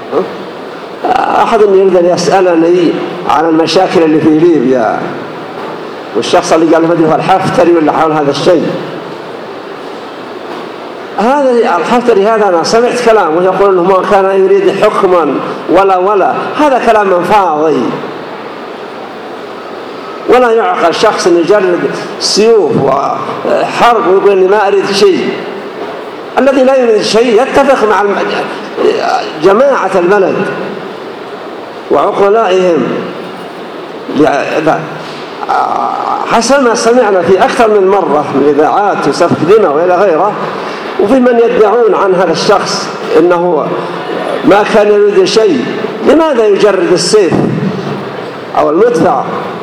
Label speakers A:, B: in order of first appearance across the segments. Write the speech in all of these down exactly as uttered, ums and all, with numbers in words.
A: أحد يريد أن يسألني عن المشاكل اللي في ليبيا، والشخص اللي قال لي هو الحفتري ولا حول هذا الشيء. هذا الحفتري هذا أنا سمعت كلامه يقول أنه ما كان يريد حكما ولا ولا هذا كلام فاضي. ولا يعقل شخص يجرد سيوف وحرب ويقول إني ما أريد شيء. الذي لا يريد شيء يتفق مع جماعة البلد وعقلائهم. حسب ما سمعنا في أكثر من مرة من إذاعات وسفك دماء وإلى غيره، وفي من يدعون عن هذا الشخص إنه ما كان يريد شيء، لماذا يجرد السيف أو المدفع؟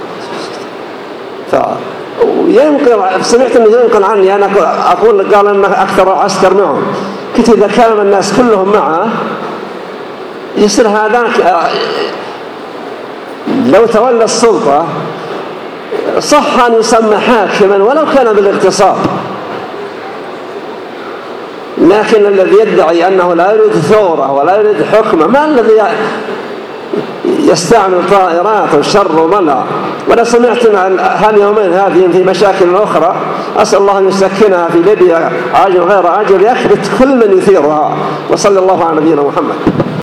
A: ويمكن سمعت أنه يمكن عني أنا أقول قال أنه أكثر عسكر معه. كنت إذا كان الناس كلهم معه يصير هذاك لو تولى السلطة صح أن يسمى حاكما ولو كان بالاغتصاب، لكن الذي يدعي أنه لا يريد ثورة ولا يريد حكمة، ما الذي يستعمل طائرات وشر وملأ؟ وأنا سمعت عن هاليومين هذه في مشاكل أخرى، أسأل الله أن يسكنها في ليبيا عاجل غير عاجل، يكبت كل من يثيرها. وصلى الله على نبينا محمد.